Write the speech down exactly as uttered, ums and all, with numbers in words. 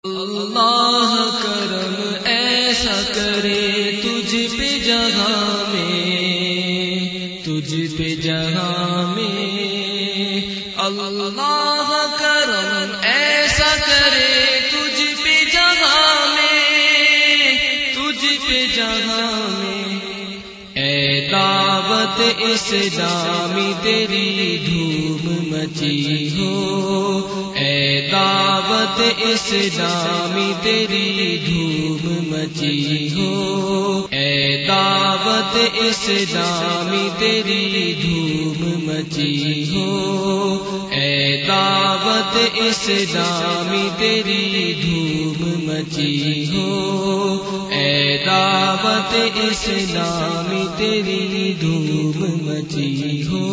اللہ کرم ایسا کرے تجھ پہ جہاں میں، تجھ پہ جہاں میں اللہ کرم ایسا کرے تجھ پہ جہاں میں، تجھ پہ جہاں میں اے دعوت اسلامی تیری دھوم مچی ہو، اے دعوت اسلامی تیری دھوم مچی ہو، اے دعوت اسلامی تیری دھوم مچی ہو، اے دعوت اسلامی تیری دھوم مچی ہو، اے دعوت اسلامی تیری دھوم مچی ہو۔